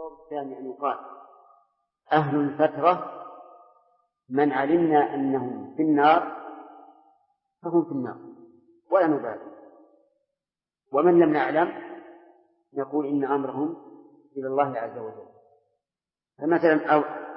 القول الثاني أن يقال أهل الفترة من علمنا أنهم في النار فهم في النار ولا نبالي، ومن لم نعلم نقول إن أمرهم إلى الله عز وجل. فمثلا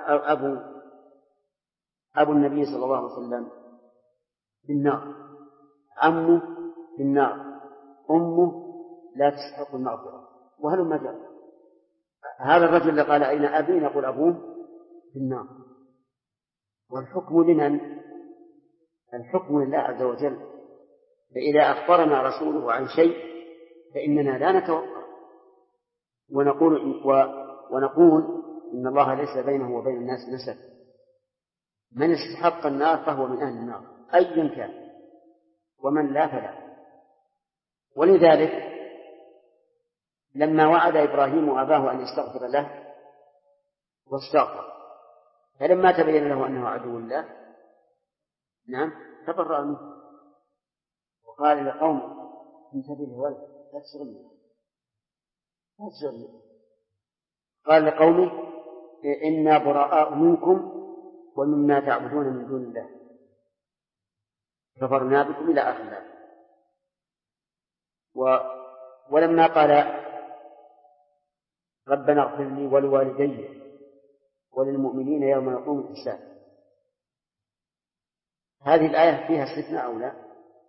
أبو النبي صلى الله عليه وسلم في النار، عمه في النار، أمه لا تستحق المغفرة، وهل مجال. هذا الرجل اللي قال أين أبي نقول أبوه في النار. والحكم لمن؟ الحكم لله عز وجل. فإذا أخبرنا رسوله عن شيء فإننا لا نتوقع ونقول إن الله ليس بينه وبين الناس نسب، من استحق النار فهو من أهل النار أيا كان، ومن لا فلا. ولذلك لما وعد إبراهيم أباه أن يستغفر له واستغفر، فلما تبين له أنه عدو الله تبرأ منه وقال لقومه انتبه ولد لا تشغلني. قال لقومه إنا براء منكم ومما تعبدون من دون الله كفرنا بكم إلى آخر الآية. ولما قال ربنا اغفر لي ولوالدي وللمؤمنين يوم يقوم الحساب، هذه الآية فيها استثناء أو لا؟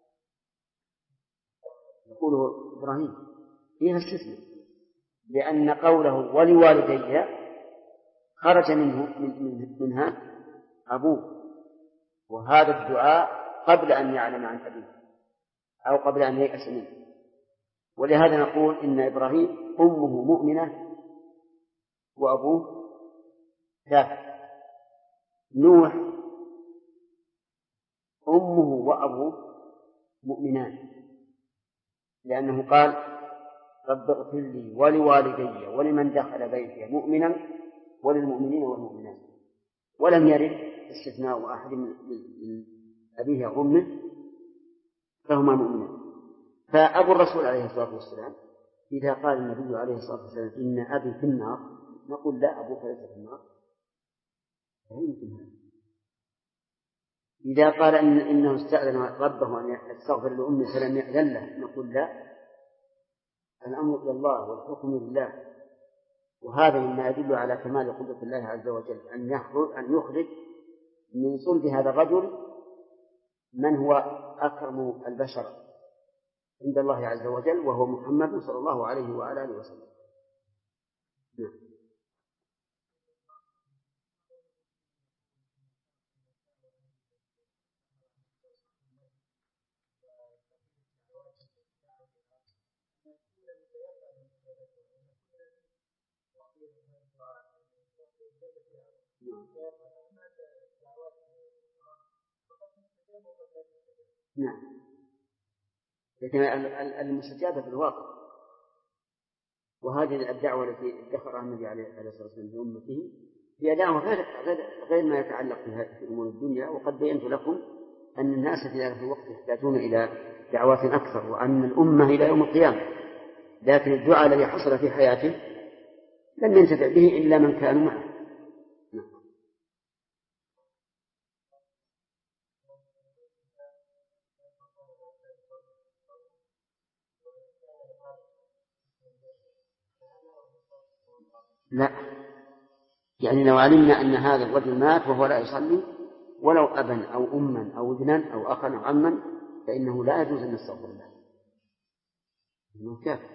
يقوله إبراهيم فيها استثناء، لأن قوله ولوالدي خرج منها أبوه، وهذا الدعاء قبل أن يعلم عن أبيه أو قبل أن ييأس منه. ولهذا نقول إن إبراهيم أمه مؤمنة وأبوه كافر. نوح أمه وأبوه مؤمنان، لأنه قال رب اغفر لي ولوالدي ولمن دخل بيتي مؤمنا وللمؤمنين والمؤمنات، ولم يرد استثناء أحد من أبيه أو أمه فهما مؤمنان. فأبو الرسول عليه الصلاة والسلام إذا قال النبي عليه الصلاة والسلام إن أبي في النار نقول لا، أبوك ليس في النار، لا يمكن هذا. إذا قال إنه استأذن ربه أن يستغفر لأمه فلم يأذن له نقول لا، الأمر إلى الله والحكم لله. وهذا مما يدل على كمال قدرة الله عز وجل أن يخرج من صلب هذا الرجل من هو أكرم البشر عند الله عز وجل، وهو محمد صلى الله عليه وعلى آله وسلم. نعم، لكن المستجابة في الواقع. وهذه الدعوة التي ادخرها النبي عليه الصلاة والسلام لأمته هي دعوة غير ما يتعلق في أمور الدنيا. وقد بينت لكم أن الناس في ذلك الوقت يحتاجون إلى دعوات أكثر، وأن الأمة إلى يوم القيامة، لكن الدعاء الذي حصل في حياته لم ينتفع به إلا من كانوا معه. لا، يعني لو علمنا أن هذا الرجل مات وهو لا يصلي ولو أبا أو أما أو ابنا أو أخا أو عما فإنه لا يجوز أن نستغفر له، إنه كافر.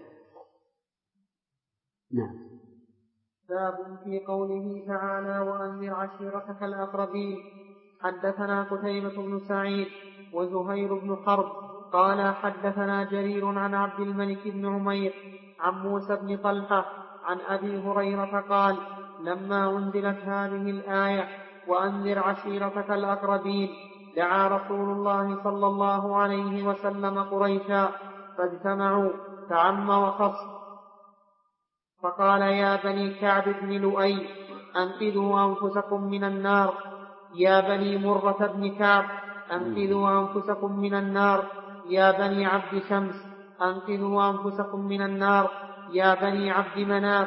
نعم. باب في قوله تعالى وأنذر عشيرتك الأقربين. حدثنا قتيبة بن سعيد وزهير بن حرب قال حدثنا جرير عن عبد الملك بن عمير عن موسى بن طلحة عن أبي هريرة قال لما أنزلت هذه الآية وأنذر عشيرتك الأقربين دعا رسول الله صلى الله عليه وسلم قريشا فاجتمعوا فعم وخص فقال يا بني كعب بن لؤي أنقذوا أنفسكم من النار، يا بني مرة بن كعب أنقذوا أنفسكم من النار، يا بني عبد شمس أنقذوا أنفسكم من النار، يا بني عبد مناف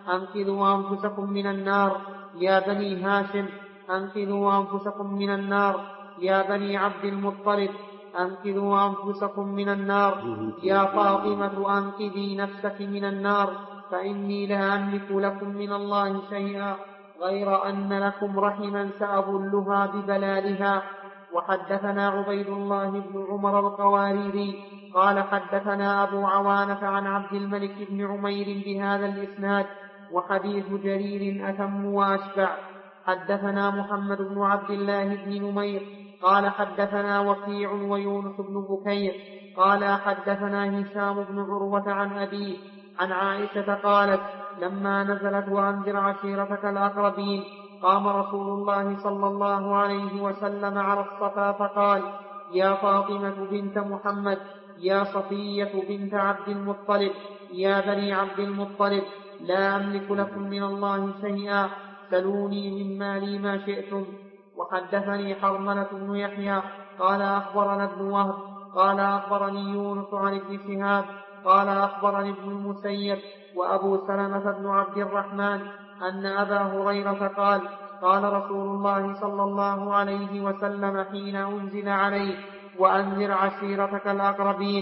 أنقذوا أنفسكم من النار يا بني هاشم، أنقذوا أنفسكم من النار يا بني عبد المطلب، أنقذوا أنفسكم من النار يا فاطمة، أنقذي نفسك من النار، فإني لا أملك لكم من الله شيئا غير أن لكم رحما سأبلها ببلالها. وحدثنا عبيد الله بن عمر القواريري قال حدثنا أبو عوانة عن عبد الملك بن عمير بهذا الإسناد، وحديث جرير أتم وأشبع. حدثنا محمد بن عبد الله بن نمير قال حدثنا وكيع ويونس بن بكير قال حدثنا هشام بن عروة عن أبيه عن عائشة قالت لما نزلت وأنذر عشيرتك الأقربين قام رسول الله صلى الله عليه وسلم على الصفا فقال يا فاطمة بنت محمد، يا صفية بنت عبد المطلب، يا بني عبد المطلب، لا أملك لكم من الله شيئا، سلوني من مالي ما شئتم. وحدثني حرملة بن يحيى قال أخبرنا ابن وهب قال أخبرني يونس عن ابن شهاب قال أخبرني ابن المسيب وأبو سلمة بن عبد الرحمن أن أبا هريرة قال قال رسول الله صلى الله عليه وسلم حين أنزل عليه وأنذر عشيرتك الأقربين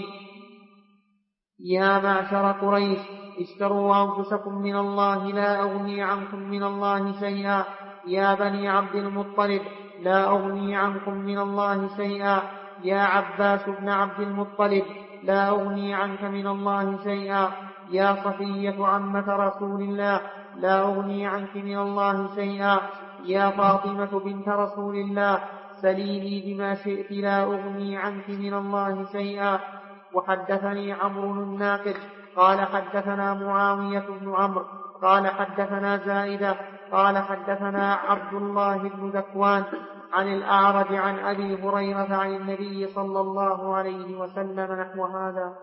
يا معشر قريش اشتروا أنفسكم من الله لا أغني عنكم من الله شيئا، يا بني عبد المطلب لا أغني عنكم من الله شيئا، يا عباس بن عبد المطلب لا أغني عنك من الله شيئا، يا صفية عمة رسول الله لا أغني عنك من الله شيئا، يا فاطمة بنت رسول الله سليني بما شئت لا أغني عنك من الله شيئا. وحدثني عمرو الناقد قال حدثنا معاوية بن عمرو قال حدثنا زائدة قال حدثنا عبد الله بن ذكوان عن الأعرج عن أبي هريرة عن النبي صلى الله عليه وسلم نحو هذا.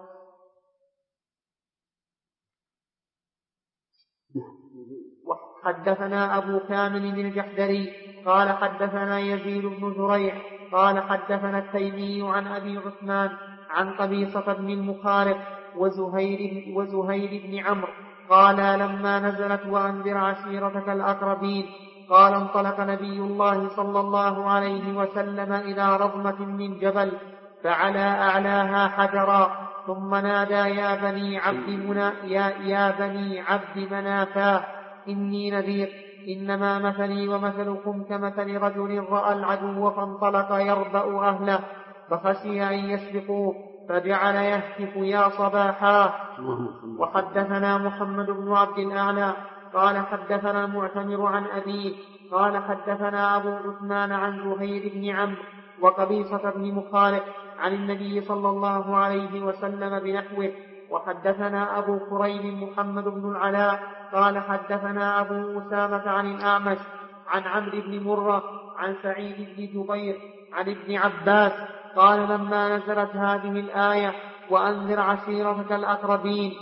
حدثنا أبو كامل الجحدري قال حدثنا يزيد بن زريع قال حدثنا التيمي عن أبي عثمان عن قبيصة بن المخارق وزهير بن عمرو قال لما نزلت وأنذر عشيرتك الأقربين قال انطلق نبي الله صلى الله عليه وسلم إلى رضمة من جبل فعلى أعلاها حجرا ثم نادى يا بني عبد منافاه إني نذير، إنما مثلي ومثلكم كمثل رجل رأى العدو فانطلق يربأ أهله فخشي أن يسبقوه فجعل يهتف يا صباحا. وحدثنا محمد بن عبد الأعلى قال حدثنا المعتمر عن أبيه قال حدثنا أبو عثمان عن زهير بن عمرو وقبيصة بن مخارق عن النبي صلى الله عليه وسلم بنحوه. وحدثنا أبو كريب محمد بن العلاء قال حدثنا أبو أسامة عن الأعمش عن عمرو بن مرة عن سعيد بن جبير عن ابن عباس قال لما نزلت هذه الآية وأنذر عشيرتك الأقربين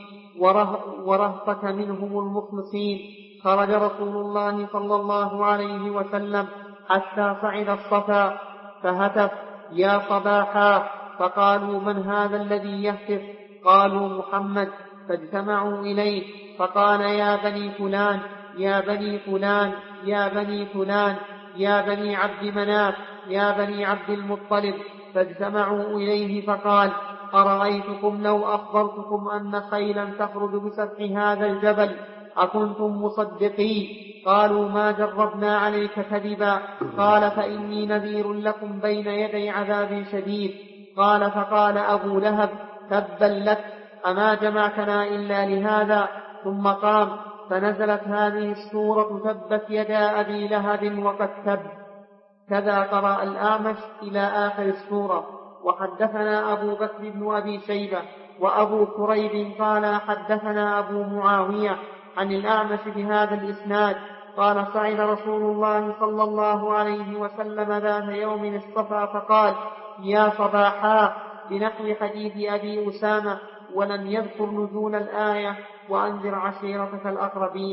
ورهطك منهم المخلصين خرج رسول الله صلى الله عليه وسلم حتى صعد الصفا فهتف يا صباحا، فقالوا من هذا الذي يهتف؟ قالوا محمد، فاجتمعوا إليه فقال يا بني فلان يا بني فلان يا بني فلان يا بني عبد مناف يا بني عبد المطلب، فاجتمعوا إليه فقال أرأيتكم لو أخبرتكم أن خيلا تخرج بسفح هذا الجبل أكنتم مصدقين؟ قالوا ما جربنا عليك كذبا. قال فإني نذير لكم بين يدي عذاب شديد. قال فقال أبو لهب تبا لك، أما جمعتنا إلا لهذا؟ ثم قام فنزلت هذه السورة تبت يدا أبي لهب وقد تب. كذا قرأ الأعمش إلى آخر السورة. وحدثنا أبو بكر بن أبي شيبة وأبو كريب قال حدثنا أبو معاوية عن الأعمش بهذا الإسناد قال صعد رسول الله صلى الله عليه وسلم ذات يوم الصفا فقال يا صباحا بنحو حديث أبي أسامة، ولم يذكر نزول الآية وأنذر عشيرتك الأقربين.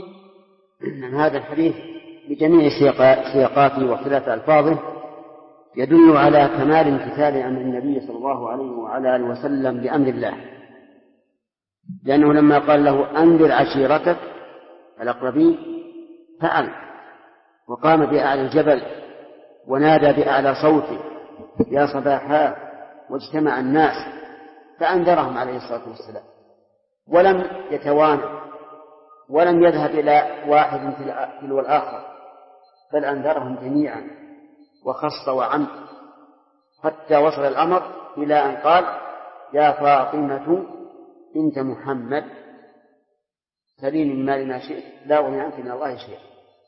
هذا الحديث بجميع سياقاته واختلاف ألفاظه يدل على كمال امتثال أمر النبي صلى الله عليه وعلى آله وسلم بأمر الله، لأنه لما قال له أنذر عشيرتك الأقربين فعل، وقام بأعلى الجبل ونادى بأعلى صوته يا صباحا، واجتمع الناس فأنذرهم عليه الصلاة والسلام، ولم يتوانى ولم يذهب إلى واحد تلو الآخر، بل أنذرهم جميعا وخص وعم، حتى وصل الأمر إلى أن قال يا فاطمة بنت محمد سليني من مال ما شئت لا أغني عنك من الله شيئا.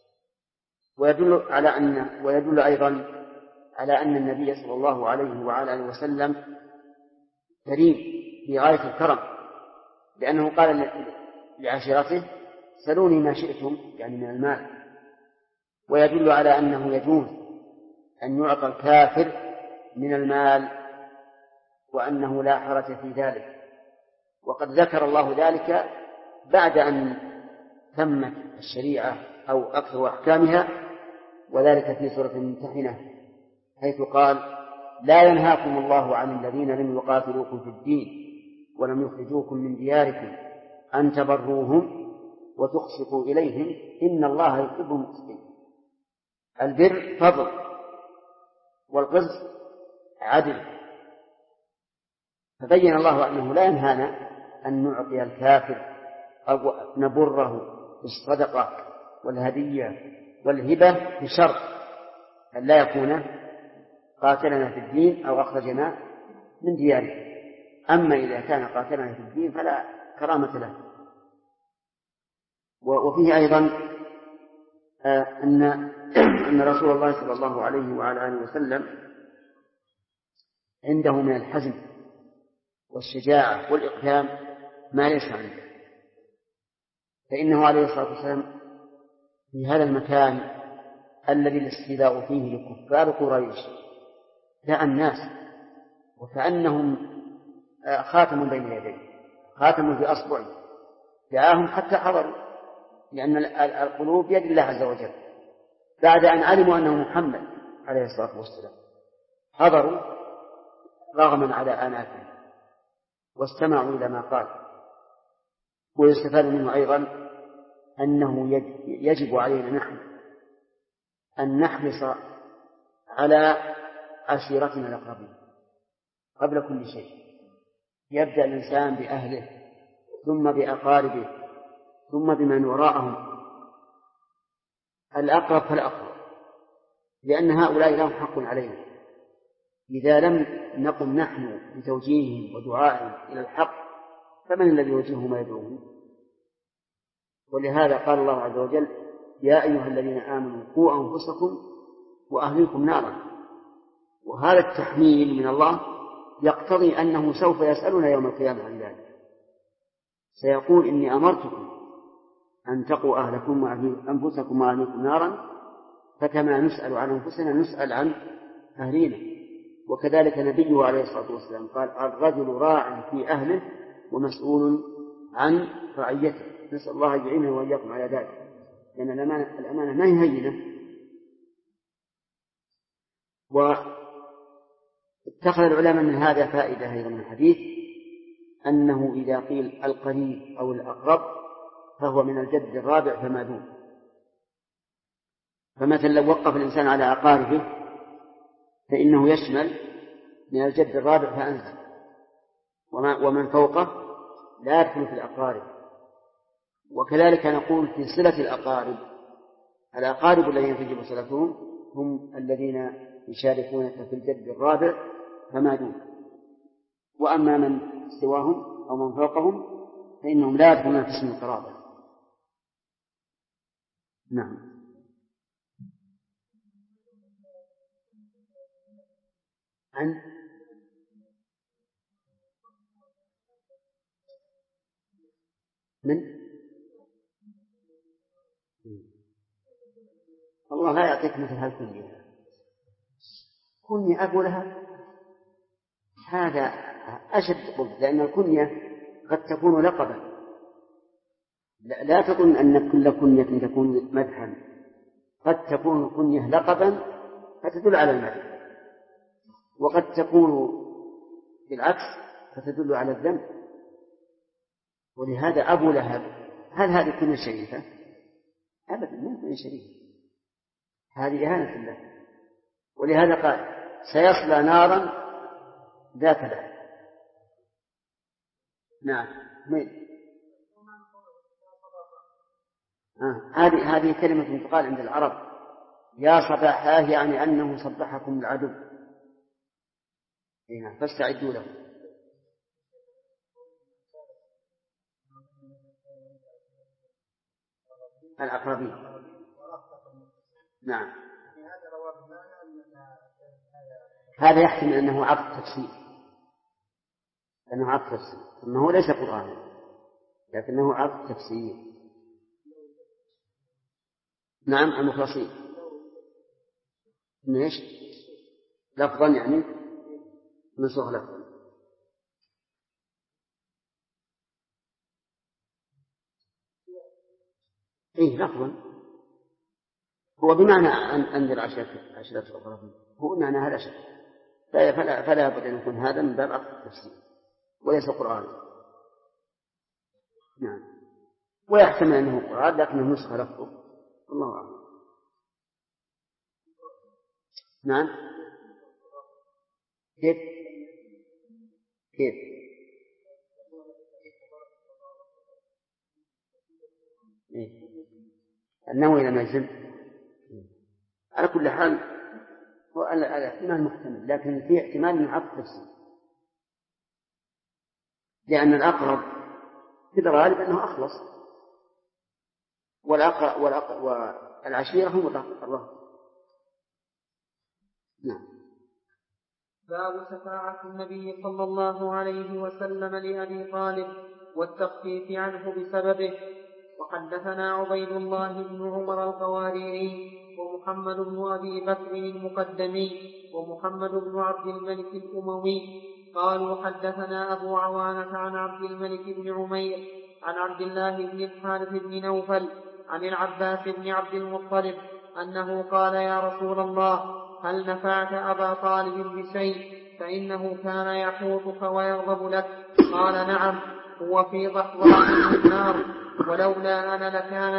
ويدل أيضا على أن النبي صلى الله عليه وعلى آله وسلم كريم بغاية الكرم، لأنه قال لعشيرته سلوني ما شئتم يعني من المال. ويدل على أنه يجوز أن يعطى الكافر من المال وأنه لا حرج في ذلك، وقد ذكر الله ذلك بعد أن تمت الشريعة أو أكثر أحكامها، وذلك في سورة الممتحنة حيث قال لا ينهاكم الله عن الذين لم يقاتلوكم في الدين ولم يخرجوكم من دياركم أن تبروهم وتقسطوا إليهم إن الله يحب المقسطين. البر فضل والقسط عدل، فبين الله أنه لا ينهانا أن نعطي الكافر أو نبره بالصدقة والهدية والهبة بشرط أن لا يكون قاتلنا في الدين أو أخرجنا من ديارنا. أما إذا كان قاتلنا في الدين فلا كرامة له. وفيه أيضا أن رسول الله صلى الله عليه وعلى آله وسلم عنده من الحزم والشجاعة والإقدام ما ليس عنده، فإنه عليه الصلاة والسلام في هذا المكان الذي الاستيلاء فيه لكفار قريش دعا الناس وكأنهم خاتم بين يديه، خاتم في أصبعه، دعاهم حتى حضروا، لأن القلوب بيد الله عز وجل. بعد أن علموا أنه محمد عليه الصلاة والسلام حضروا رغما على آناتهم واستمعوا إلى ما قال. ويستفاد منه أيضا أنه يجب علينا نحن أن نحرص على عشيرتنا الأقربين قبل كل شيء. يبدأ الإنسان بأهله ثم بأقاربه ثم بمن وراءهم، الأقرب فالأقرب، لأن هؤلاء لهم حق علينا. إذا لم نقم نحن بتوجيههم ودعائهم إلى الحق فمن الذي يوجههم ويدعوهم؟ ولهذا قال الله عز وجل يا أيها الذين آمنوا قوا أنفسكم وأهليكم نارا. وهذا التحميل من الله يقتضي أنه سوف يسألنا يوم القيامة عن ذلك، سيقول إني أمرتكم أن تقوا أهلكم وأنفسكم وأهليكم نارا، فكما نسأل عن أنفسنا نسأل عن أهلينا. وكذلك نبيه عليه الصلاة والسلام قال الرجل راع في أهله ومسؤول عن رعيته. نسأل الله يعيننا وإياكم على ذلك، لأن الأمانة ما هي هينة. واتخذ العلماء من هذا فائدة أيضا من الحديث، أنه إذا قيل القريب أو الأقرب فهو من الجد الرابع فما دون. فمثلا لو وقف الإنسان على أقاربه فإنه يشمل من الجد الرابع فأنزل، ومن فوقه لا يدخل في الأقارب. وكذلك نقول في صلة الأقارب الذين تجب صلتهم هم الذين يشاركونك في الجد الرابع فما دون. وأما من سواهم أو من فوقهم فإنهم لا يدخلون في اسم القرابة. نعم. من الله لا يعطيك مثل هالكنية. كنية أقولها هذا أشد قلت، لأن الكنية قد تكون لقبا. لا تظن أن كل كنية تكون مدحا، قد تكون الكنية لقبا فتدل على المدح، وقد تكون بالعكس فتدل على الذنب. ولهذا أبو لهب هل هذه كنية شريفة؟ أبدا ما يكون شريك، هذه إهانة له. ولهذا قال سيصلى نارا ذات لهب. نعم. هذه كلمة تقال عند العرب، يا صباحاه، يعني أنه صبحكم العدو، فاستعدوا له. الأقربين. نعم. هذا يحتمل أنه عطف تفسير، أنه ليس قرآن لكنه عطف تفسير. نعم. المخلصين إيش لفظا يعني منسوخ لفظا. لفظا هو بمعنى أنذر عشرة الأقربين، هو معنى هذا شيء، فلا يبقى أن يكون هذا من باب عطف التفسير وليس قرآن. نعم. ويحتمل أنه قرآن لكنه نسخ لفظه، الله أعلم. نعم. كيف النووي لم يجزم. على كل حال هو الاحتمال محتمل، لكن فيه احتمال من عطف التفسير، لأن الأقرب في الغالب أنه أخلص، والعشيرة هم الرهط. نعم. باب شفاعة النبي صلى الله عليه وسلم لأبي طالب والتخفيف عنه بسببه. وحدثنا عبيد الله بن عمر القواريري ومحمد بن أبي بكر المقدمي ومحمد بن عبد الملك الأموي قالوا حدثنا أبو عوانة عن عبد الملك بن عمير عن عبد الله بن الحارث بن نوفل عن العباس بن عبد المطلب أنه قال يا رسول الله هل نفعت أبا طالب بشيء فإنه كان يحوطك ويغضب لك؟ قال نعم، هو في ضحضاح من النار ولولا أنا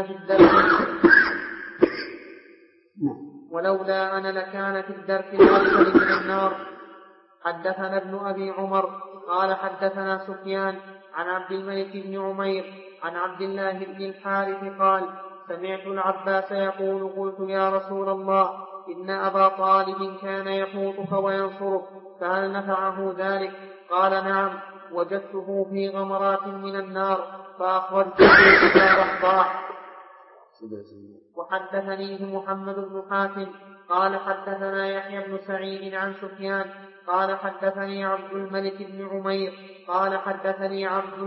لكان في الدرك الأسفل من النار. حدثنا ابن أبي عمر قال حدثنا سفيان عن عبد الملك بن عمير عن عبد الله بن الحارث قال سمعت العباس يقول قلت يا رسول الله إن أبا طالب كان يحوطك وينصرك فهل نفعه ذلك؟ قال نعم، وجدته في غمرات من النار فأخرجته إلى رحضاح. وحدثنيه محمد بن حاتم قال حدثنا يحيى بن سعيد عن سفيان قال حدثني عبد الملك بن عمير قال حدثني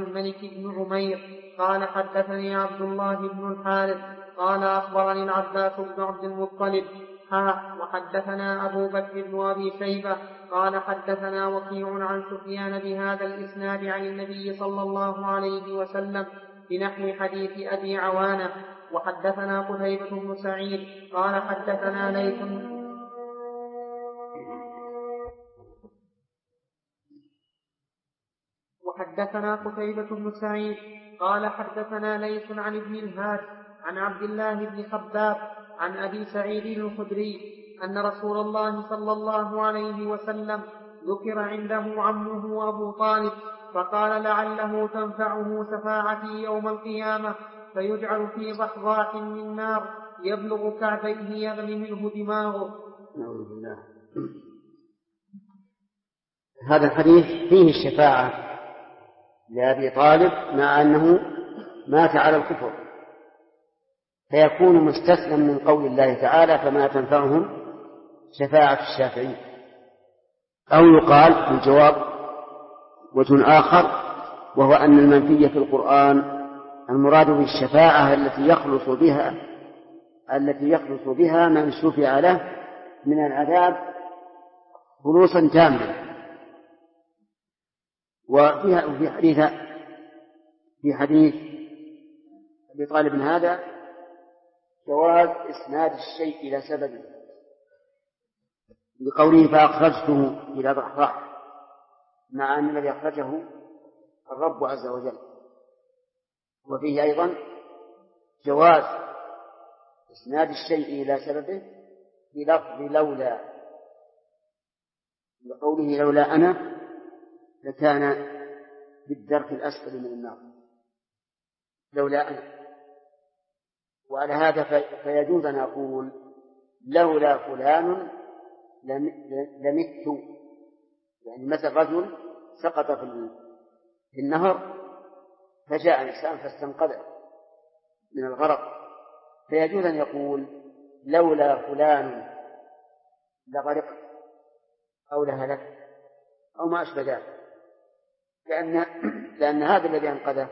عبد الله بن الحارث قال أخبرني العباس بن عبد المطلب. وحدثنا أبو بكر بن أبي شيبة قال حدثنا وكيع عن سفيان بهذا الإسناد عن النبي صلى الله عليه وسلم بنحو حديث أبي عوانة. وحدثنا قتيبة بن سعيد قال حدثنا ليث عن ابن الهاد عن عبد الله بن خباب عن أبي سعيد الخدري أن رسول الله صلى الله عليه وسلم ذكر عنده عمه أبو طالب فقال لعله تنفعه شفاعتي يوم القيامة فيجعل في ضحضاح من نار يبلغ كعبيه يغلي منه دماغه. نعوذ بالله. هذا الحديث فيه الشفاعة لأبي طالب مع أنه مات على الكفر، فيكون مستثنى من قول الله تعالى فما تنفعهم شفاعة الشافعين. أو يقال في الجواب وجه آخر، وهو أن المنفي في القرآن المراد بالشفاعة التي يخلص بها من شفع له من العذاب خلوصا تاما. في حديث أبي طالب هذا جواز إسناد الشيء إلى سببه بقوله فأخرجته إلى ضحضاح، مع أن الذي أخرجه الرب عز وجل. وفيه أيضا جواز إسناد الشيء إلى سببه بلفظ لولا، لقوله لولا أنا لكان في الدرك الأسفل من النار، لولا أنا. وعلى هذا فيجوز أن أقول لولا فلان لمت. يعني مثل رجل سقط في النهر فجاء إنسان فاستنقذه من الغرق، فيجوز أن يقول لولا فلان لغرقت أو لهلكت أو ما أشبه ذلك، لأن هذا الذي أنقذه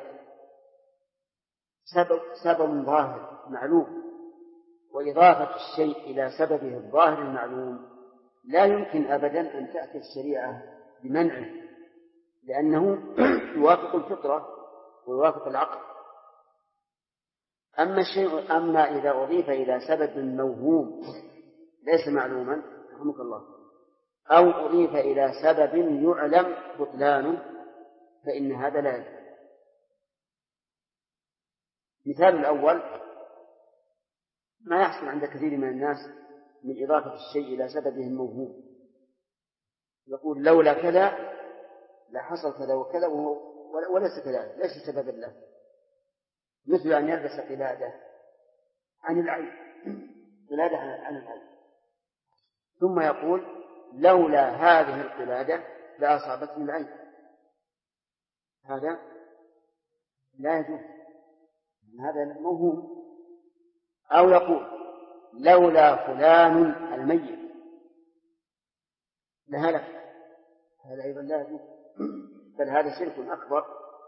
سبب ظاهر معلوم، وإضافة الشيء إلى سببه الظاهر المعلوم لا يمكن أبدا أن تأتي الشريعة بمنعه، لأنه يوافق الفطرة ويوافق العقل. أما إذا أضيف إلى سبب موهوم ليس معلوما رحمك الله، أو أضيف إلى سبب يعلم بطلانه، فإن هذا لا يجوز. مثال الأول ما يحصل عند كثير من الناس من إضافة الشيء إلى سببه الموهوم، يقول لولا كذا لحصل كذا وكذا وليس كذلك، ليس سببا له، مثل أن يلبس قلادة عن العين، قلادة عن العين، ثم يقول لولا هذه القلادة لأصابتني العين، هذا لا يجوز، هذا موهوم. أو يقول لولا فلان الميت لهلك، هذا أيضا لا يجوز، بل هذا شرك أكبر،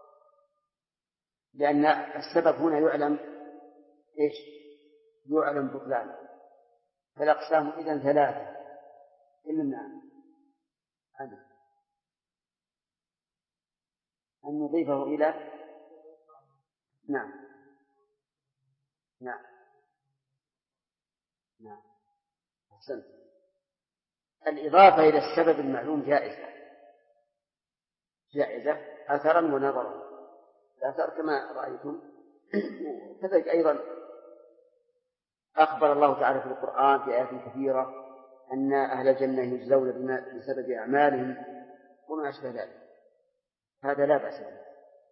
لأن السبب هنا يعلم إيش؟ يعلم بطلان. فالأقسام إذن ثلاثة إلا النعم أن نضيفه إلى نعم أحسنت. الإضافة إلى السبب المعلوم جائزة أثرا ونظرا. الأثر كما رأيتم. كذلك أيضا أخبر الله تعالى في القرآن في آيات كثيرة أن أهل الجنة يجزون بسبب أعمالهم وما أشبه ذلك، هذا لا بأس به.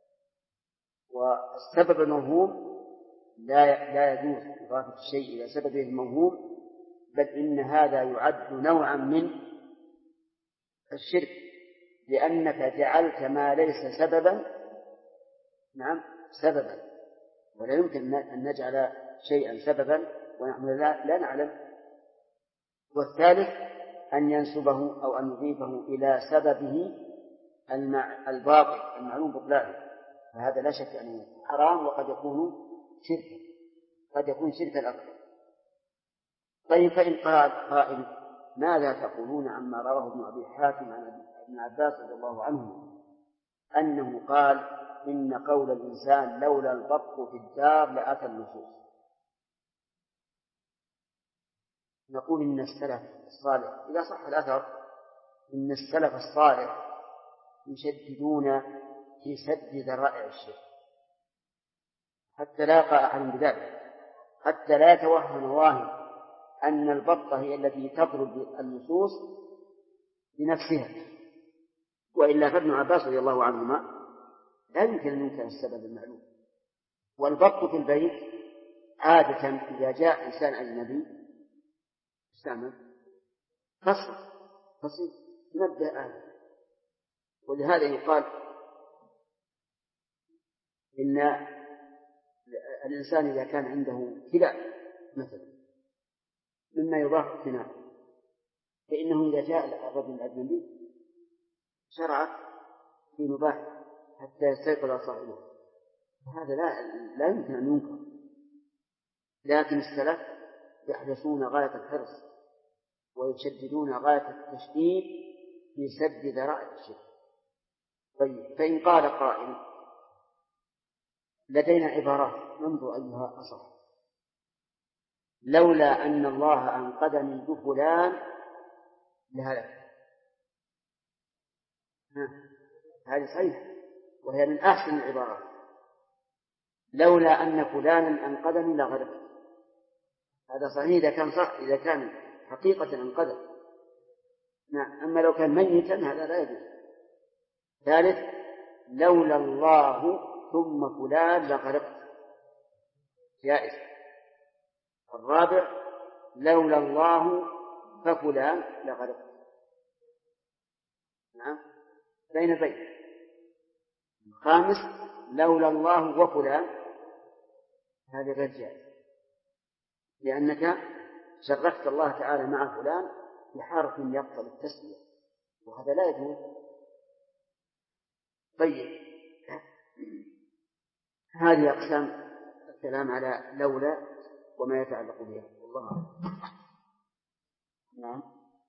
والسبب الموهوم لا يجوز إضافة الشيء إلى سببه الموهوم، بل إن هذا يعد نوعا من الشرك، لأنك جعلت ما ليس سببا سببا، ولا يمكن أن نجعل شيئا سببا ونحن لا نعلم. والثالث أن ينسبه أو أن يضيفه إلى سببه الباطل المعلوم بطلانه، فهذا لا شك أنه حرام وقد يكون شركا، قد يكون شركا أكبر. طيب، فإن قال قائل ماذا تقولون عما رواه ابن أبي حاتم عن ابن عباس رضي الله عنه أنه قال إن قول الإنسان لولا البط في الدار لأتى النصوص؟ نقول إن السلف الصالح إذا صح الأثر إن السلف الصالح يشددون في سد ذرائع الشرك حتى لا يقع أحد بذلك، حتى لا يتوهم واهم أن البطة هي التي تضرب النصوص بنفسها. وإلا فابن عباس رضي الله عنهما لا يمكن أن ينكر السبب المعلوم. والبط في البيت عادة إذا جاء إنسان أجنبي استعمل فصل نبدأ آله. ولهذا يقال إن الإنسان إذا كان عنده كلاب مثلا مما يضاف الثناء، فإنه إذا جاء الرجل الأجنبي شرع في مباح حتى يستيقظ صاحبه، هذا لا يمكن أن ينكر. لكن السلف يحرصون غاية الحرص ويشددون غاية التشديد في سد ذرائع الشرك. طيب، فإن قال قائل لدينا عبارات ننظر أيها أصح، لولا أن الله أنقذني بفلان لهلك، هذه صحيح وهي من أحسن العبارات. لولا أن فلانا أنقذني لغرقت، هذا صحيح إذا كان صح، إذا كان حقيقة انقذف. نعم. أما لو كان ميتا هذا لا يجوز. ثالث: لولا الله ثم فلان لغرقت، جائز. الرابع: لولا الله ففلان لغرقت. نعم، بين بين. الخامس: لولا الله وفلان، هذا غير جائز، لأنك شركت الله تعالى مع فلان بحرف يقتضي التسمية، وهذا لا يجوز. طيب، هذه أقسام الكلام على لولا وما يتعلق بها، والله أعلم. نعم.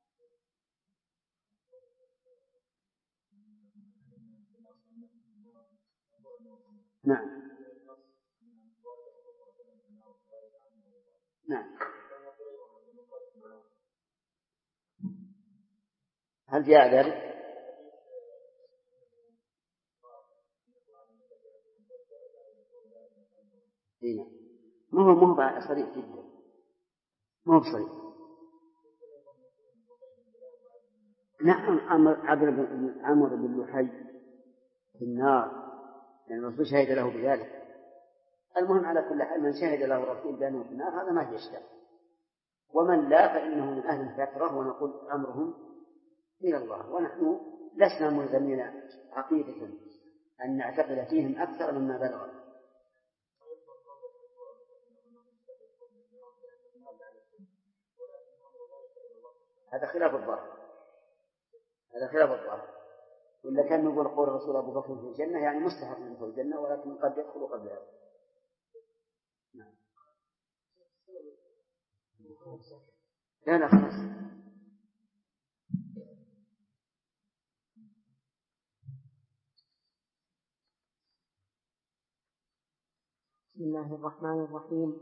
نعم. نعم. هل جاء ذلك؟ ما هو صريح جدا، ما هو صريح. نعم، عمرو بن لحي في النار، يعني الرسول شهد له بذلك. المهم على كل حال من شهد له الرسول بأنه في النار هذا ما في إشكال، ومن لا فإنه من أهل الفترة، ونقول أمرهم إلى الله، ونحن لسنا ملزمين عقيدة أن نعتقد فيهم أكثر مما بلغ. هذا خلاف الظاهر، هذا خلاف الظاهر. ولا كان نقول قول الرسول أبو بكر في الجنة يعني مستحق من في الجنة، ولكن قد يدخل قبل هذا. نعم. لا خلاص. بسم الله الرحمن الرحيم.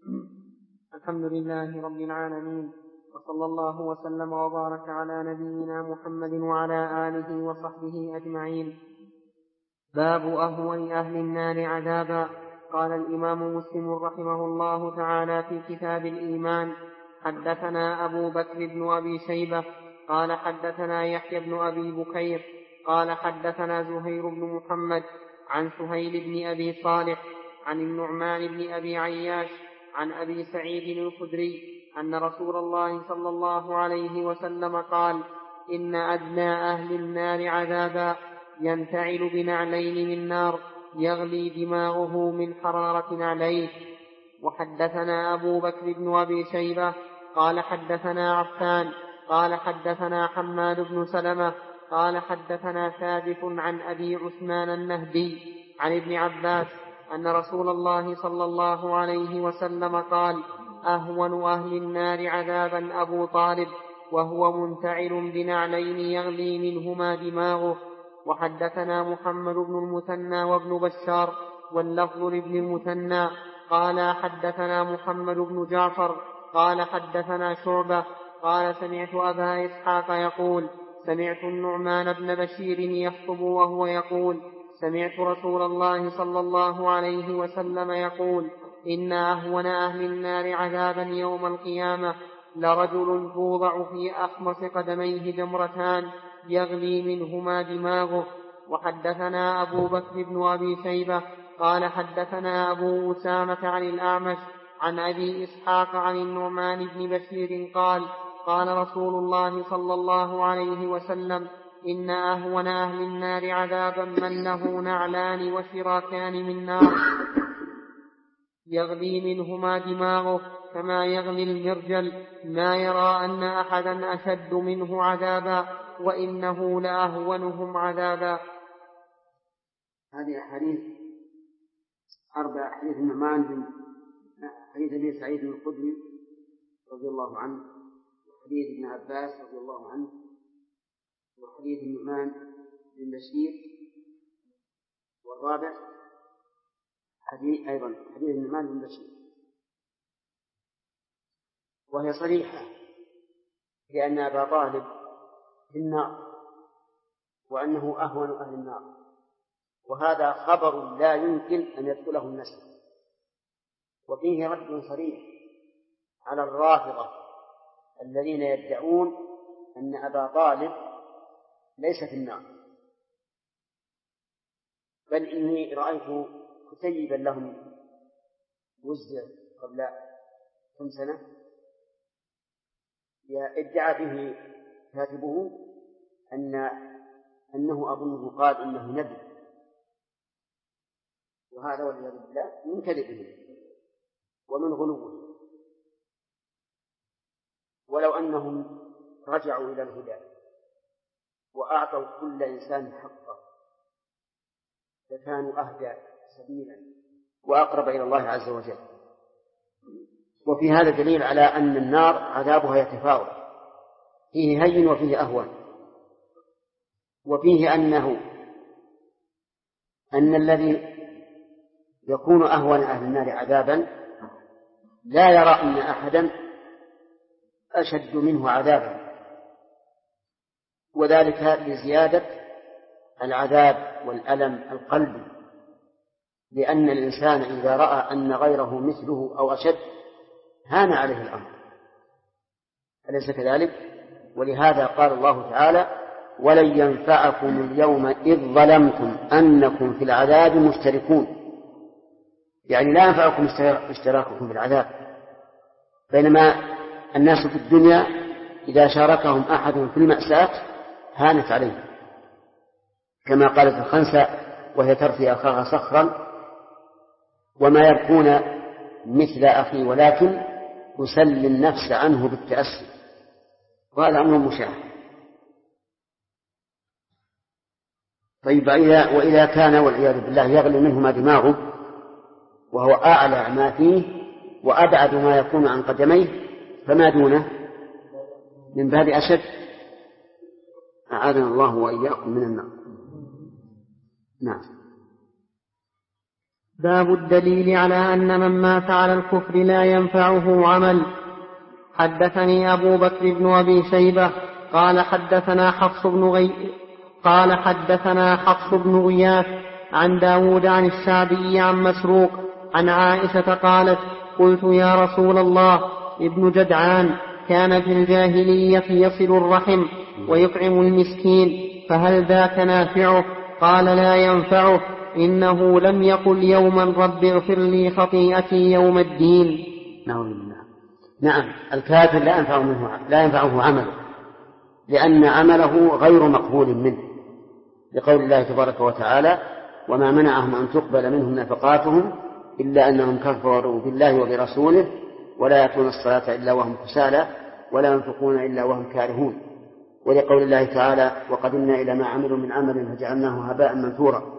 الحمد لله رب العالمين، وصلى الله وسلم وبارك على نبينا محمد وعلى آله وصحبه أجمعين. باب أهون أهل النار عذابا. قال الإمام مسلم رحمه الله تعالى في كتاب الإيمان: حدثنا أبو بكر بن أبي شيبة قال حدثنا يحيى بن أبي بكير قال حدثنا زهير بن محمد عن سهيل بن أبي صالح عن النعمان بن أبي عياش عن أبي سعيد الخدري أن رسول الله صلى الله عليه وسلم قال: إن أدنى أهل النار عذابا ينتعل بنعلين من نار يغلي دماغه من حرارة نعليه. وحدثنا أبو بكر بن أبي شيبة قال حدثنا عفان قال حدثنا حماد بن سلمة قال حدثنا ثابت عن أبي عثمان النهدي عن ابن عباس أن رسول الله صلى الله عليه وسلم قال: أهون أهل النار عذابا أبو طالب وهو منتعل بنعلين يغلي منهما دماغه. وحدثنا محمد بن المثنى وابن بشار واللفظ لابن المثنى قال حدثنا محمد بن جعفر قال حدثنا شعبة قال سمعت أبا إسحاق يقول: سمعت النعمان بن بشير يخطب وهو يقول: سمعت رسول الله صلى الله عليه وسلم يقول: إن أهون أهل النار عذابا يوم القيامة لرجل توضع في أخمص قدميه جمرتان يغلي منهما دماغه. وحدثنا أبو بكر بن أبي شيبة قال حدثنا أبو أسامة عن الأعمش عن أبي إسحاق عن النعمان بن بشير قال: قال رسول الله صلى الله عليه وسلم: إن أهون أهل النار عذابا من له نعلان وشراكان من نار يغلي منهما دماغه كما يغلي المرجل، ما يرى أن أحدا أشد منه عذابا وإنه لأهونهم عذابا. هذه أحاديث أربع: حديث النعمان بن حديث أبي سعيد الخدري رضي الله عنه، وحديث ابن عباس رضي الله عنه، وحديث النعمان بن بشير، والرابع حديث النعمان بن بشير. وهي صريحة لأن أبا طالب في النار وأنه أهون أهل النار، وهذا خبر لا يمكن أن يدخله النسل، وفيه رد صريح على الرافضة الذين يدعون أن أبا طالب ليس في النار، بل إني رأيت كتيبا لهم وزع قبل كم سنة ادعى به كاتبه أنه أظنه قال إنه نبي، وهذا والعياذ بالله من كذبه ومن غلوه. ولو أنهم رجعوا إلى الهدى وأعطوا كل إنسان حقه لكانوا أهدى سبيلا وأقرب إلى الله عز وجل. وفي هذا دليل على أن النار عذابها يتفاوت، فيه هين وفيه أهون، وفيه أن الذي يكون أهون أهل النار عذابا لا يرى أن أحدا أشد منه عذابا، وذلك لزيادة العذاب والألم القلبي، لأن الإنسان إذا رأى أن غيره مثله أو أشد هان عليه الأمر، أليس كذلك؟ ولهذا قال الله تعالى: ولن ينفعكم اليوم إذ ظلمتم أنكم في العذاب مشتركون، يعني لا ينفعكم اشتراككم في العذاب، بينما الناس في الدنيا إذا شاركهم أحد في المأساة هانت عليه، كما قالت الخنسة وهي ترثي أخاها صخرا: وما يبكون مثل أخي ولكن أسلي النفس عنه بالتأسي. وهذا أمر مشاهد. طيب، وإذا كان والعياذ بالله يغلي منهما دماغه وهو أعلى ما فيه وأبعد ما يكون عن قدميه، فما دونه من باب أشد. أعاذنا الله وإياكم من النار. نعم. باب الدليل على أن من مات على الكفر لا ينفعه عمل. حدثني أبو بكر بن أبي شيبة قال حدثنا حفص بن غياث عن داود عن الشعبي عن مسروق عن عائشة قالت: قلت يا رسول الله، ابن جدعان كان في الجاهلية يصل الرحم ويطعم المسكين، فهل ذاك نافعه؟ قال: لا ينفعه، إنه لم يقل يوما رب اغفر لي خطيئتي يوم الدين. نعم، الكافر لا ينفعه عمله، لأن عمله غير مقبول منه، لقول الله تبارك وتعالى: وما منعهم أن تقبل منهم نفقاتهم إلا أنهم كفروا بالله وبرسوله ولا يأتون الصلاة إلا وهم كسالى ولا ينفقون إلا وهم كارهون. ولقول الله تعالى: وقدمنا إلى ما عملوا من عمل فجعلناه هباء منثورا.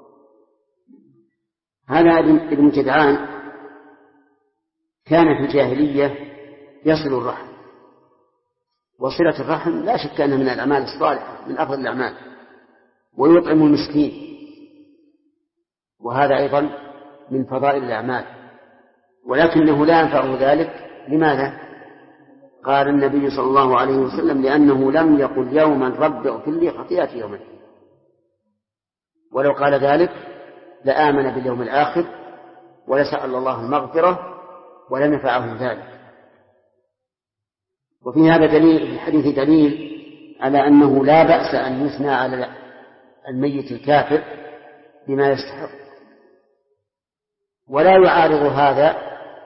هذا ابن جدعان كان في الجاهلية يصل الرحم، وصلة الرحم لا شك أنها من الأعمال الصالحة، من أفضل الأعمال، ويطعم المسكين، وهذا أيضا من فضائل الأعمال، ولكنه لا ينفعه ذلك. لماذا؟ قال النبي صلى الله عليه وسلم: لأنه لم يقل يوما رب اغفر لي خطيئتي يوم الدين. ولو قال ذلك لآمن باليوم الآخر ولسأل الله المغفرة ولم ينفعه ذلك. وفي هذا دليل، في الحديث دليل على أنه لا بأس أن يثنى على الميت الكافر بما يستحق، ولا يعارض هذا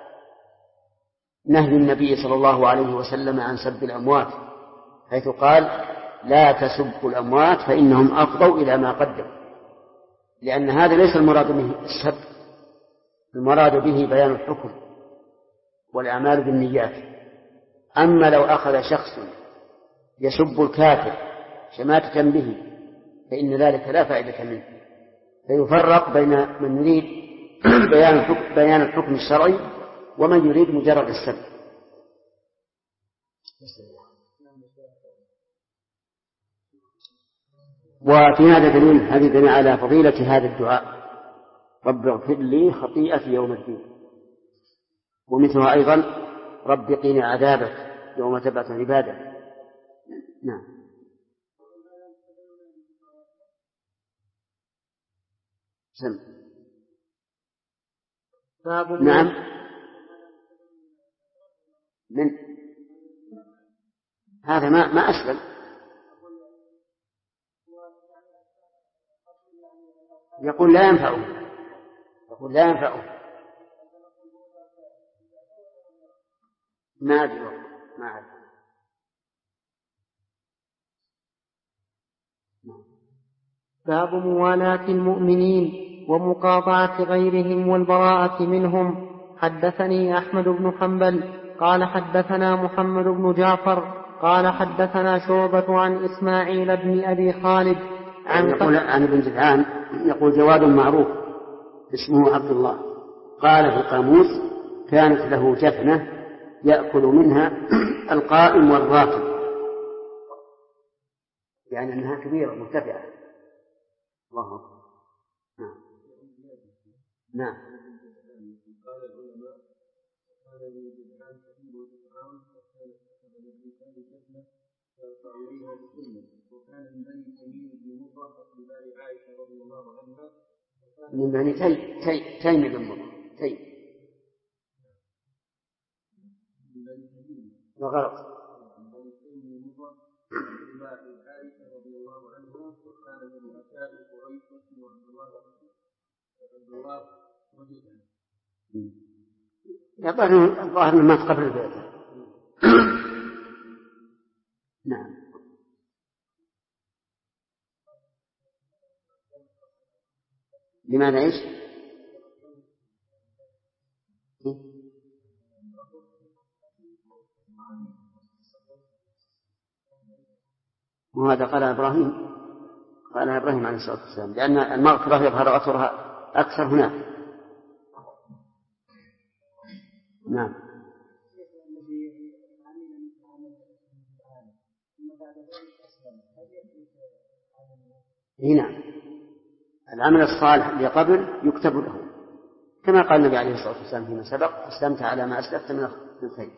نهي النبي صلى الله عليه وسلم عن سب الأموات، حيث قال: لا تسبوا الأموات فإنهم أفضوا إلى ما قدموا، لأن هذا ليس المراد به السب، المراد به بيان الحكم والأعمال بالنيات. أما لو أخذ شخص يسب الكافر شماتة به فإن ذلك لا فائدة منه، فيفرق بين من يريد بيان الحكم الشرعي ومن يريد مجرد السب. وفي هذا دليل على فضيلة هذا الدعاء: رب اغفر لي خطيئتي يوم الدين. ومثلها أيضا: رب قنا عذابك يوم تبعث عبادك. نعم. نعم. من هذا ما أسلم. يقول لا ينفعه، يقول لا ينفعه. ما أدري، ما أعرف. باب موالاة المؤمنين ومقاطعة غيرهم والبراءة منهم. حدثني أحمد بن حنبل قال حدثنا محمد بن جعفر قال حدثنا شعبة عن إسماعيل بن أبي خالد يقول عن ابن جدعان يقول جواد معروف اسمه عبد الله قال في القاموس كانت له جفنة يأكل منها القائم والراكب، يعني أنها كبيرة مرتفعة. الله أكبر. نعم نعم. قال العلماء كان ابن جدعان كثير الطعام وكان كتب للإنسان جفنة فيرفع إليها بالسنة، وكان من بني تميم بن مرة من بني عائشة رضي الله عنها من بني تيم بن مرة وغرق رضي الله عنه، وكان من أتاء قريش وعبد الله وجدا. الظاهر ما قبل البيت. نعم. لماذا ايش؟ وهذا قال إبراهيم عليه الصلاة والسلام، لأن المغفرة يظهر أثرها أكثر هناك. نعم. هنا العمل الصالح اللي قبل يكتب له، كما قال النبي عليه الصلاة والسلام فيما سبق: أسلمت على ما أسلفت من الخير.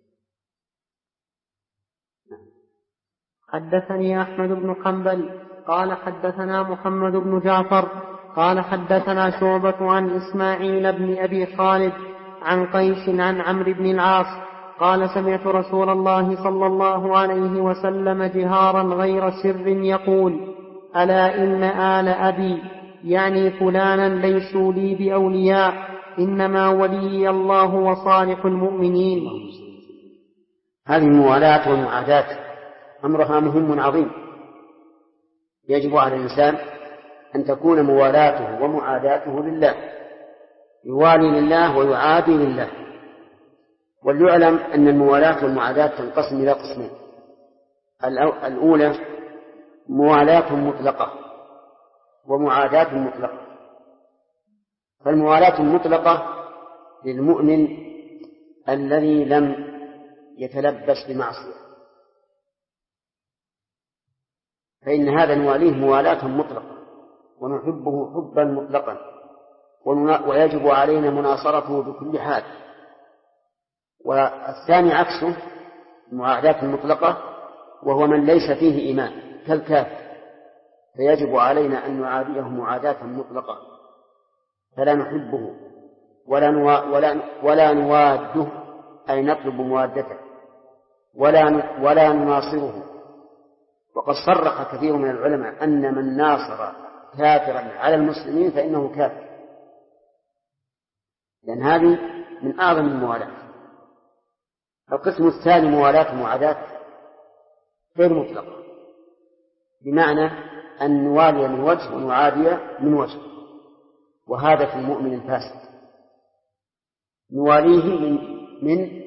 حدثني أحمد بن حنبل قال حدثنا محمد بن جعفر قال حدثنا شعبة عن إسماعيل بن أبي خالد عن قيس عن عمرو بن العاص قال سمعت رسول الله صلى الله عليه وسلم جهارا غير سر يقول: ألا إن آل أبي يعني فلانا ليسوا لي بأولياء، إنما ولي الله وصالح المؤمنين. هذه الموالاة والمعاداة أمرها مهم عظيم، يجب على الإنسان أن تكون موالاته ومعاداته لله، يوالي لله ويعادي لله. وليعلم أن الموالاة والمعاداة تنقسم إلى قسمين: الأولى موالاة مطلقة ومعاداة مطلقة. فالموالاة المطلقة للمؤمن الذي لم يتلبس بمعصية، فإن هذا نواليه موالاة مطلقة ونحبه حبا مطلقا، ويجب علينا مناصرته بكل حال. والثاني عكسه المعاداة المطلقة، وهو من ليس فيه إيمان كالكافر، فيجب علينا أن نعاديه معاداة مطلقة، فلا نحبه ولا نواده، أي نطلب موادته، ولا نناصره. وقد صرح كثير من العلماء أن من ناصر كافرا على المسلمين فإنه كافر، لأن هذه من أعظم الموالاة. القسم الثاني موالاة معاداة غير مطلقة، بمعنى أن نوالي من وجه ونعادي من وجه، وهذا في المؤمن الفاسد. نواليه من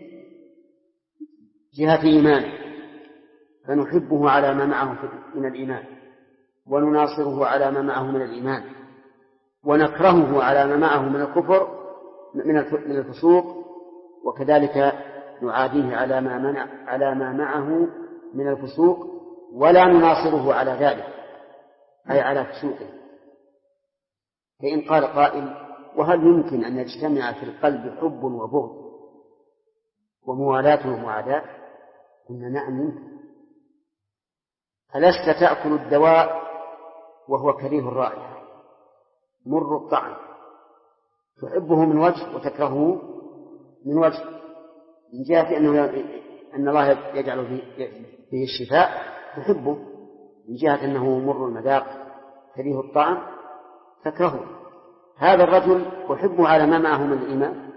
جهة إيمانه فنحبه على ما معه من الإيمان، ونناصره على ما معه من الإيمان، ونكرهه على ما معه من الكفر من الفسوق، وكذلك نعاديه على ما معه من الفسوق، ولا نناصره على ذلك، أي على فسوقه. فإن قال قائل: وهل يمكن أن يجتمع في القلب حب وبغض وموالاة ومعاداة؟ قلنا: نعم يمكن. ألست تأكل الدواء وهو كريه الرائحة مر الطعم، تحبه من وجه وتكرهه من وجه، من جهة أن الله يجعل فيه الشفاء تحبه، من جهة أنه مر المذاق كريه الطعم تكرهه. هذا الرجل أحبه على ما معه من الإيمان،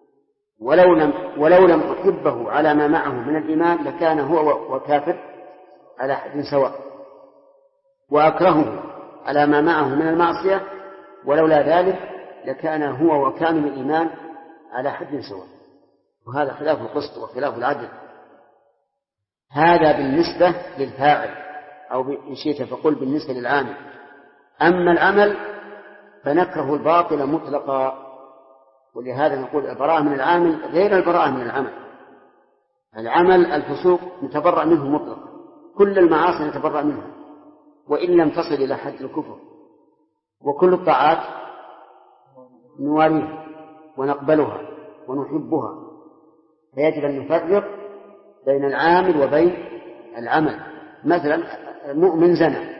ولو لم أحبه على ما معه من الإيمان لكان هو وكافر على حد سواء، وأكرهه على ما معه من المعصية ولولا ذلك لكان هو وكامل الإيمان على حد سواء. وهذا خلاف القسط وخلاف العدل. هذا بالنسبة للفاعل، أو إن شئت فقل بالنسبة للعامل. أما العمل فنكره الباطل مطلقا، ولهذا نقول البراءة من العامل غير البراءة من العمل. العمل الفسوق نتبرأ منه مطلقا، كل المعاصي نتبرأ منها وإن لم تصل إلى حد الكفر، وكل الطاعات نواليها ونقبلها ونحبها. فيجب أن نفرق بين العامل وبين العمل. مثلا مؤمن زنا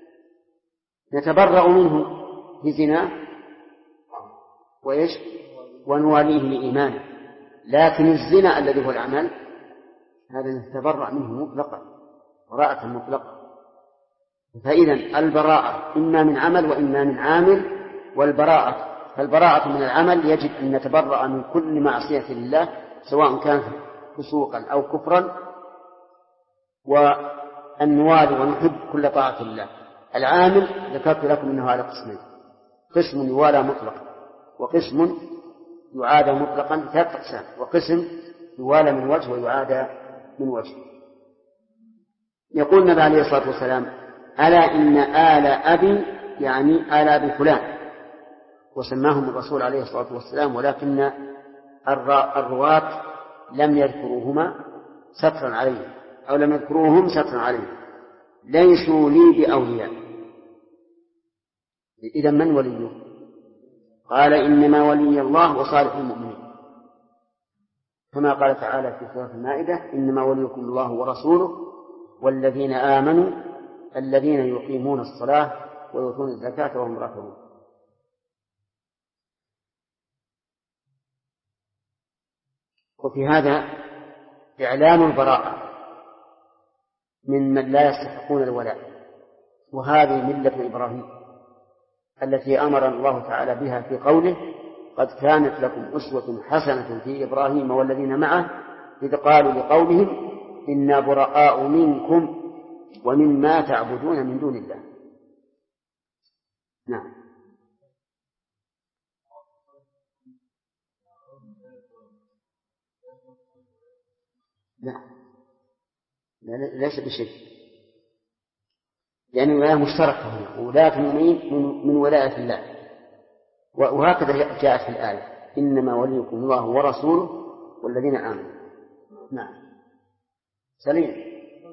نتبرأ منه في زنا ونواليه لإيمانه، لكن الزنا الذي هو العمل هذا نتبرأ منه مطلقا براءة مطلقة. فإذا البراءة إما من عمل وإما من عامل، فالبراءة من العمل يجب أن نتبرأ من كل معصية لله سواء كان فسوقا أو كفرا، وأن نوالي ونحب كل طاعة لله. العامل ذكرت لكم أنه على قسمين: قسم يوالى مطلقا، وقسم يعادى مطلقا، 3 أقسام، وقسم يوالى من وجه ويعادى من وجه. يقول النبي عليه الصلاة والسلام: ألا إن آل أبي يعني آل أبي فلان، وسماهم الرسول عليه الصلاة والسلام، ولكن الرواة لم يذكروهما سترا عليهم، أو لم يذكروهم سترا عليهم، ليسوا لي بأولياء. إذا من وليه؟ قال: إنما ولي الله وصالح المؤمنين، كما قال تعالى في سورة المائدة: إنما وليكم الله ورسوله والذين آمنوا الذين يقيمون الصلاة ويؤتون الزكاة وهم راكعون. وفي هذا إعلان البراءة من لا يستحقون الولاء. وهذه ملة إبراهيم التي أمر الله تعالى بها في قوله: قد كانت لكم أسوة حسنة في إبراهيم والذين معه إذ قالوا لقومهم إنا براء منكم ومما تعبدون من دون الله. نعم. لا ليس بشيء، لأن الولاية مشتركة هنا، ولاية المؤمنين من ولاية الله، وهكذا جاءت في الآية: إنما وليكم الله ورسوله والذين آمنوا. نعم. سليم.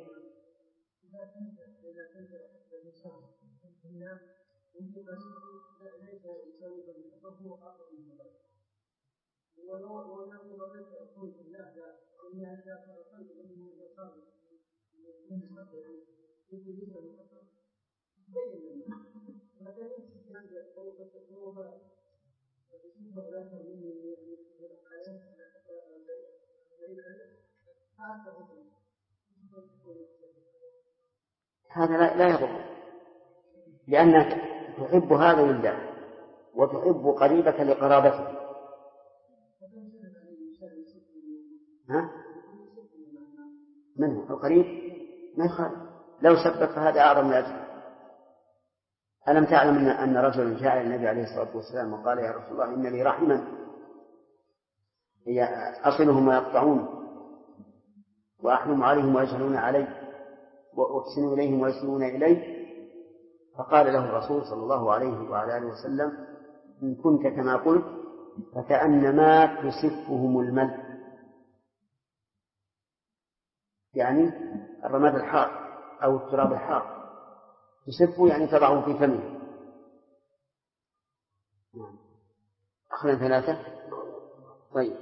هذا لا يضر، لأنك تحب هذا لله وتحب قريبك لقرابته. منه القريب ما يخالف، لو سبك فهذا أعظم الأجر. ألم تعلم أن رجلا جاء النبي عليه الصلاة والسلام وقال: يا رسول الله، إن لي رحما أصلهم ويقطعون، وأحلم عليهم ويجهلون علي، وأحسن إليهم ويسلمون إلي. فقال له الرسول صلى الله عليه وعلى آله وسلم: إن كنت كما قلت فكأنما تسفهم الملء، يعني الرماد الحار أو التراب الحار، تسفه يعني تضعه في فمه. أخذنا 3. طيب،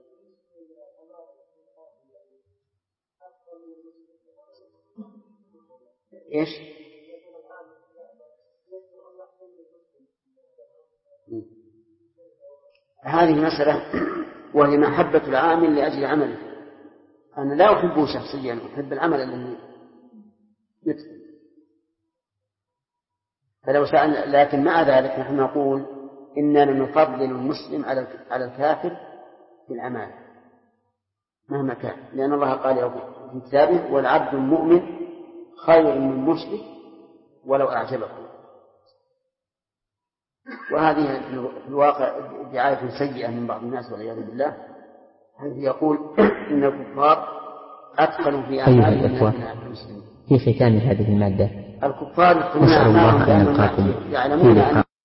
إيش؟ هذه مسألة وهي محبة العامل لأجل عمله. أنا لا أحبه شخصيا، أحب العمل الذي يتقن. فلو سأل، لكن مع ذلك نحن نقول إننا نفضل المسلم على الكافر في الأعمال مهما كان، لأن الله قال في كتابه: والعبد المؤمن خير من مشرك ولو أعجبكم. وهذه في الواقع دعاية سيئة من بعض الناس والعياذ بالله، حيث يقول إن الكفار أتقنوا في أعمالهم من المسلمين. في ختام هذه المادة الكفار نسأل الله أن يلقاكم يعلمون